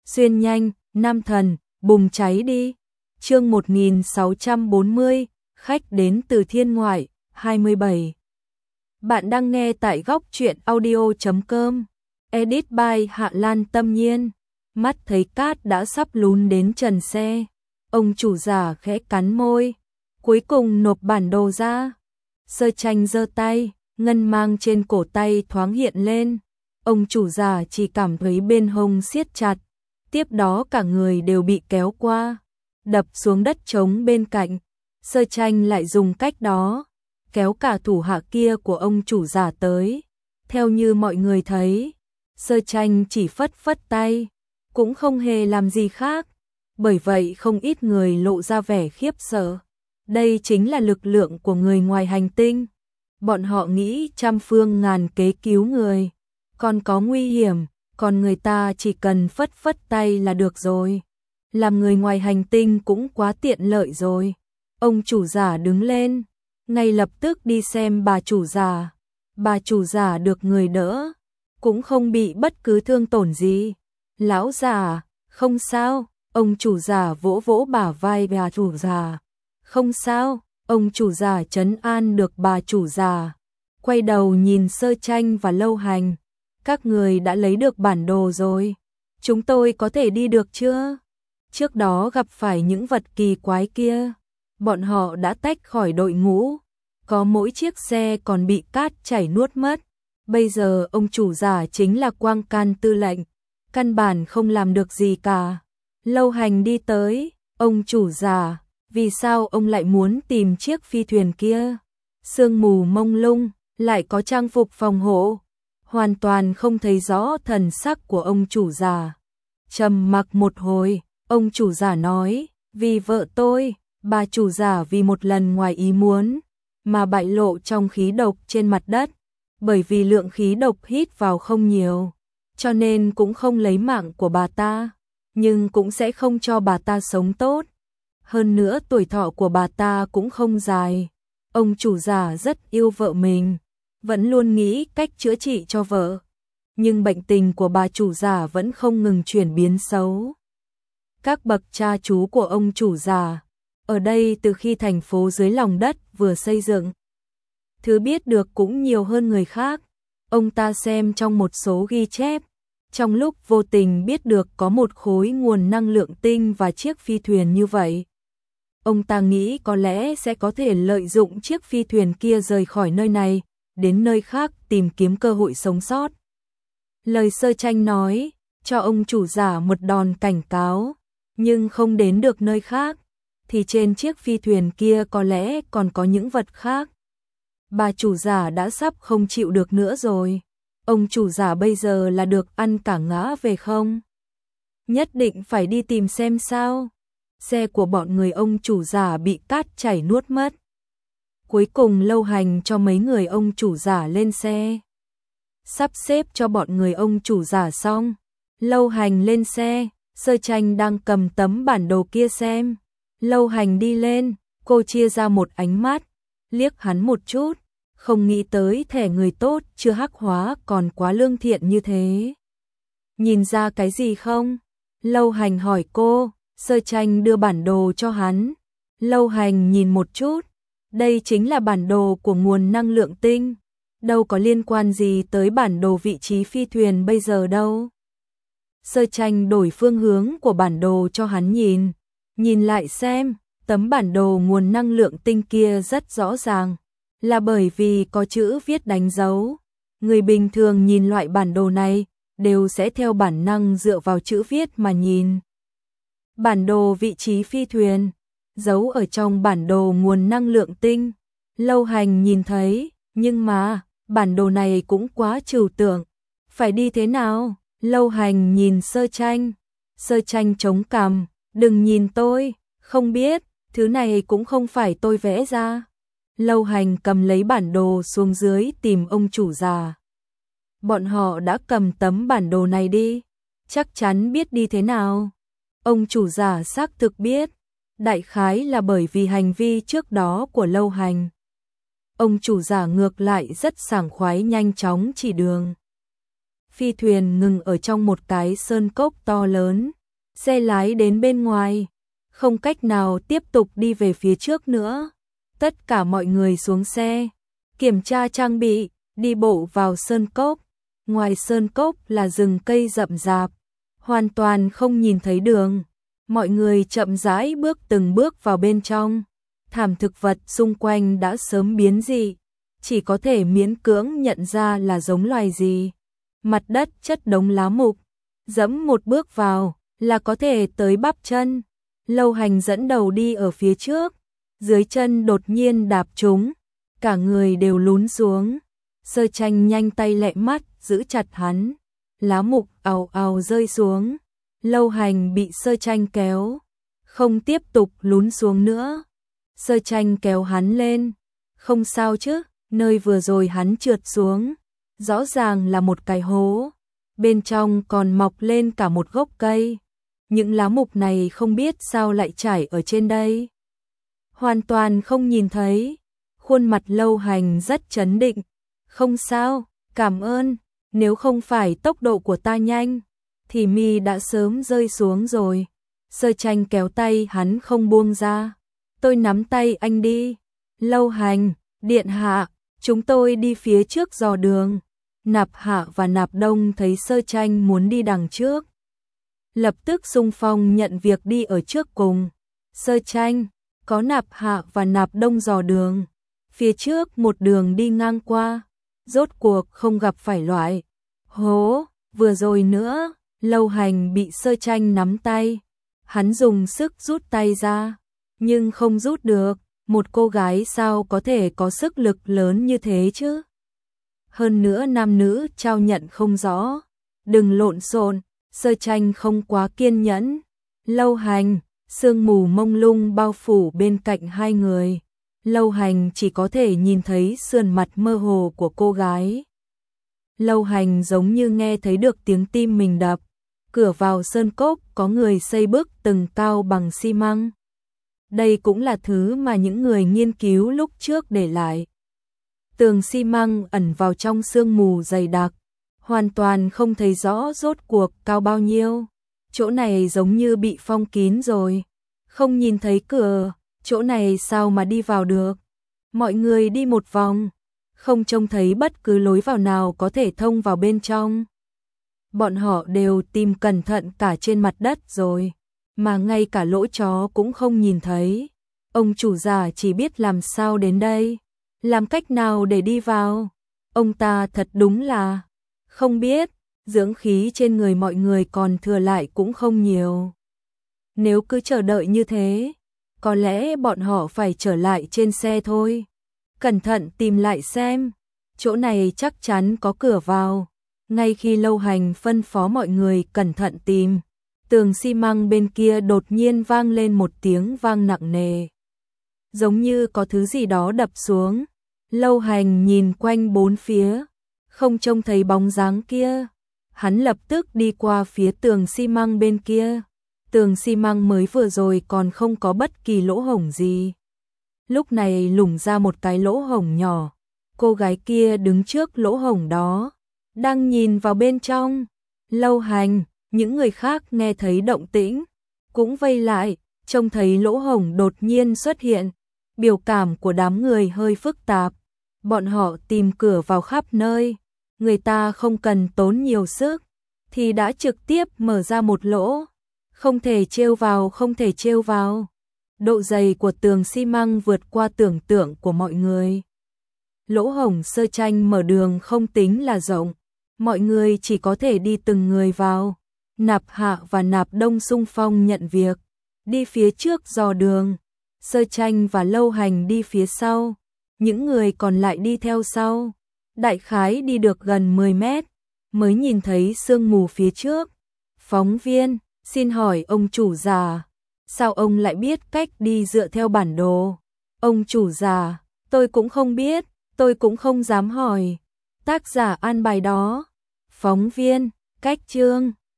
xuyên nhanh, nam thần, bùng cháy đi. Chương 1640, khách đến từ thiên ngoại, 27. Bạn đang nghe tại góc truyện audio.com. Edit by Hạ Lan Tâm Nhiên. Mắt thấy cát đã sắp lún đến trần xe. Ông chủ giả khẽ cắn môi, cuối cùng nộp bản đồ ra. Sơ Tranh giơ tay, ngân mang trên cổ tay thoáng hiện lên. Ông chủ giả chỉ cảm thấy bên hông siết chặt, tiếp đó cả người đều bị kéo qua, đập xuống đất trống bên cạnh. Sơ Tranh lại dùng cách đó, kéo cả thủ hạ kia của ông chủ giả tới. Theo như mọi người thấy, Sơ Tranh chỉ phất phất tay, cũng không hề làm gì khác. Bởi vậy không ít người lộ ra vẻ khiếp sợ. Đây chính là lực lượng của người ngoài hành tinh. Bọn họ nghĩ trăm phương ngàn kế cứu người, còn có nguy hiểm, còn người ta chỉ cần phất phất tay là được rồi. Làm người ngoài hành tinh cũng quá tiện lợi rồi. Ông chủ giả đứng lên, ngay lập tức đi xem bà chủ giả. Bà chủ giả được người đỡ, cũng không bị bất cứ thương tổn gì. Lão già, không sao. Ông chủ giả vỗ vỗ bả vai bà chủ giả. Không sao. Ông chủ giả trấn an được bà chủ giả. Quay đầu nhìn Sơ Tranh và Lâu Hành. Các người đã lấy được bản đồ rồi. Chúng tôi có thể đi được chưa? Trước đó gặp phải những vật kỳ quái kia, bọn họ đã tách khỏi đội ngũ. Có mỗi chiếc xe còn bị cát chảy nuốt mất. Bây giờ ông chủ giả chính là Quang Can tư lệnh, căn bản không làm được gì cả. Lâu Hành đi tới, ông chủ giả, vì sao ông lại muốn tìm chiếc phi thuyền kia? Sương mù mông lung, lại có trang phục phòng hộ, hoàn toàn không thấy rõ thần sắc của ông chủ giả. Trầm mặc một hồi, ông chủ giả nói, vì vợ tôi. Bà chủ giả vì một lần ngoài ý muốn mà bại lộ trong khí độc trên mặt đất. Bởi vì lượng khí độc hít vào không nhiều, cho nên cũng không lấy mạng của bà ta, nhưng cũng sẽ không cho bà ta sống tốt. Hơn nữa tuổi thọ của bà ta cũng không dài. Ông chủ giả rất yêu vợ mình, vẫn luôn nghĩ cách chữa trị cho vợ. Nhưng bệnh tình của bà chủ giả vẫn không ngừng chuyển biến xấu. Các bậc cha chú của ông chủ giả ở đây từ khi thành phố dưới lòng đất vừa xây dựng, thứ biết được cũng nhiều hơn người khác. Ông ta xem trong một số ghi chép, trong lúc vô tình biết được có một khối nguồn năng lượng tinh và chiếc phi thuyền như vậy. Ông ta nghĩ có lẽ sẽ có thể lợi dụng chiếc phi thuyền kia rời khỏi nơi này, đến nơi khác tìm kiếm cơ hội sống sót. Lời Sơ Tranh nói, cho ông chủ giả một đòn cảnh cáo, nhưng không đến được nơi khác, thì trên chiếc phi thuyền kia có lẽ còn có những vật khác. Bà chủ giả đã sắp không chịu được nữa rồi. Ông chủ giả bây giờ là được ăn cả ngã về không? Nhất định phải đi tìm xem sao. Xe của bọn người ông chủ giả bị cát chảy nuốt mất. Cuối cùng Lâu Hành cho mấy người ông chủ giả lên xe. Sắp xếp cho bọn người ông chủ giả xong, Lâu Hành lên xe. Sơ Tranh đang cầm tấm bản đồ kia xem. Lâu Hành đi lên, cô chia ra một ánh mắt, liếc hắn một chút, không nghĩ tới thẻ người tốt chưa hắc hóa còn quá lương thiện như thế. Nhìn ra cái gì không? Lâu Hành hỏi cô. Sơ Tranh đưa bản đồ cho hắn. Lâu Hành nhìn một chút, đây chính là bản đồ của nguồn năng lượng tinh, đâu có liên quan gì tới bản đồ vị trí phi thuyền bây giờ đâu. Sơ Tranh đổi phương hướng của bản đồ cho hắn nhìn. Nhìn lại xem, tấm bản đồ nguồn năng lượng tinh kia rất rõ ràng, là bởi vì có chữ viết đánh dấu. Người bình thường nhìn loại bản đồ này, đều sẽ theo bản năng dựa vào chữ viết mà nhìn. Bản đồ vị trí phi thuyền, giấu ở trong bản đồ nguồn năng lượng tinh. Lâu Hành nhìn thấy, nhưng mà, bản đồ này cũng quá trừu tượng. Phải đi thế nào? Lâu Hành nhìn Sơ Tranh. Sơ Tranh chống cằm. Đừng nhìn tôi, không biết, thứ này cũng không phải tôi vẽ ra. Lâu Hành cầm lấy bản đồ xuống dưới tìm ông chủ già. Bọn họ đã cầm tấm bản đồ này đi, chắc chắn biết đi thế nào. Ông chủ già xác thực biết, đại khái là bởi vì hành vi trước đó của Lâu Hành. Ông chủ già ngược lại rất sảng khoái nhanh chóng chỉ đường. Phi thuyền ngừng ở trong một cái sơn cốc to lớn, xe lái đến bên ngoài, không cách nào tiếp tục đi về phía trước nữa. Tất cả mọi người xuống xe, kiểm tra trang bị, đi bộ vào sơn cốc. Ngoài sơn cốc là rừng cây rậm rạp, hoàn toàn không nhìn thấy đường. Mọi người chậm rãi bước từng bước vào bên trong. Thảm thực vật xung quanh đã sớm biến dị, chỉ có thể miễn cưỡng nhận ra là giống loài gì. Mặt đất chất đống lá mục, dẫm một bước vào là có thể tới bắp chân. Lâu Hành dẫn đầu đi ở phía trước, dưới chân đột nhiên đạp trúng, cả người đều lún xuống. Sơ Tranh nhanh tay lẹ mắt giữ chặt hắn, lá mục ào ào rơi xuống. Lâu Hành bị Sơ Tranh kéo, không tiếp tục lún xuống nữa. Sơ Tranh kéo hắn lên, không sao chứ, nơi vừa rồi hắn trượt xuống, rõ ràng là một cái hố, bên trong còn mọc lên cả một gốc cây. Những lá mục này không biết sao lại trải ở trên đây. Hoàn toàn không nhìn thấy. Khuôn mặt Lâu Hành rất trấn định. Không sao, cảm ơn, nếu không phải tốc độ của ta nhanh, thì mi đã sớm rơi xuống rồi. Sơ Tranh kéo tay hắn không buông ra. Tôi nắm tay anh đi. Lâu Hành, điện hạ, chúng tôi đi phía trước dò đường. Nạp Hạ và Nạp Đông thấy Sơ Tranh muốn đi đằng trước, lập tức xung phong nhận việc đi ở trước cùng. Sơ Tranh, có Nạp Hạ và Nạp Đông dò đường, phía trước một đường đi ngang qua, rốt cuộc không gặp phải loại hố vừa rồi nữa. Lâu Hành bị Sơ Tranh nắm tay, hắn dùng sức rút tay ra, nhưng không rút được. Một cô gái sao có thể có sức lực lớn như thế chứ? Hơn nữa nam nữ trao nhận không rõ. Đừng lộn xộn. Sơ Tranh không quá kiên nhẫn. Lâu Hành, sương mù mông lung bao phủ bên cạnh hai người. Lâu Hành chỉ có thể nhìn thấy sườn mặt mơ hồ của cô gái. Lâu Hành giống như nghe thấy được tiếng tim mình đập. Cửa vào sơn cốc có người xây bức tường cao bằng xi măng. Đây cũng là thứ mà những người nghiên cứu lúc trước để lại. Tường xi măng ẩn vào trong sương mù dày đặc, hoàn toàn không thấy rõ rốt cuộc cao bao nhiêu. Chỗ này giống như bị phong kín rồi, không nhìn thấy cửa, chỗ này sao mà đi vào được. Mọi người đi một vòng, không trông thấy bất cứ lối vào nào có thể thông vào bên trong. Bọn họ đều tìm cẩn thận cả trên mặt đất rồi, mà ngay cả lỗ chó cũng không nhìn thấy. Ông chủ già chỉ biết làm sao đến đây, làm cách nào để đi vào. Ông ta thật đúng là không biết, dưỡng khí trên người mọi người còn thừa lại cũng không nhiều. Nếu cứ chờ đợi như thế, có lẽ bọn họ phải trở lại trên xe thôi. Cẩn thận tìm lại xem, chỗ này chắc chắn có cửa vào. Ngay khi Lâu Hành phân phó mọi người cẩn thận tìm, tường xi măng bên kia đột nhiên vang lên một tiếng vang nặng nề, giống như có thứ gì đó đập xuống. Lâu Hành nhìn quanh bốn phía, không trông thấy bóng dáng kia. Hắn lập tức đi qua phía tường xi măng bên kia. Tường xi măng mới vừa rồi còn không có bất kỳ lỗ hổng gì, lúc này lủng ra một cái lỗ hổng nhỏ. Cô gái kia đứng trước lỗ hổng đó, đang nhìn vào bên trong. Lâu Hành, những người khác nghe thấy động tĩnh, cũng vây lại, trông thấy lỗ hổng đột nhiên xuất hiện. Biểu cảm của đám người hơi phức tạp, bọn họ tìm cửa vào khắp nơi, người ta không cần tốn nhiều sức, thì đã trực tiếp mở ra một lỗ, không thể trêu vào, không thể trêu vào. Độ dày của tường xi măng vượt qua tưởng tượng của mọi người. Lỗ hổng Sơ Tranh mở đường không tính là rộng, mọi người chỉ có thể đi từng người vào. Nạp Hạ và Nạp Đông xung phong nhận việc, đi phía trước dò đường. Sơ Tranh và Lâu Hành đi phía sau, những người còn lại đi theo sau. Đại khái đi được gần 10 mét, mới nhìn thấy sương mù phía trước. Phóng viên, xin hỏi ông chủ già, sao ông lại biết cách đi dựa theo bản đồ? Ông chủ già, tôi cũng không biết, tôi cũng không dám hỏi. Tác giả an bài đó. Phóng viên, cách chương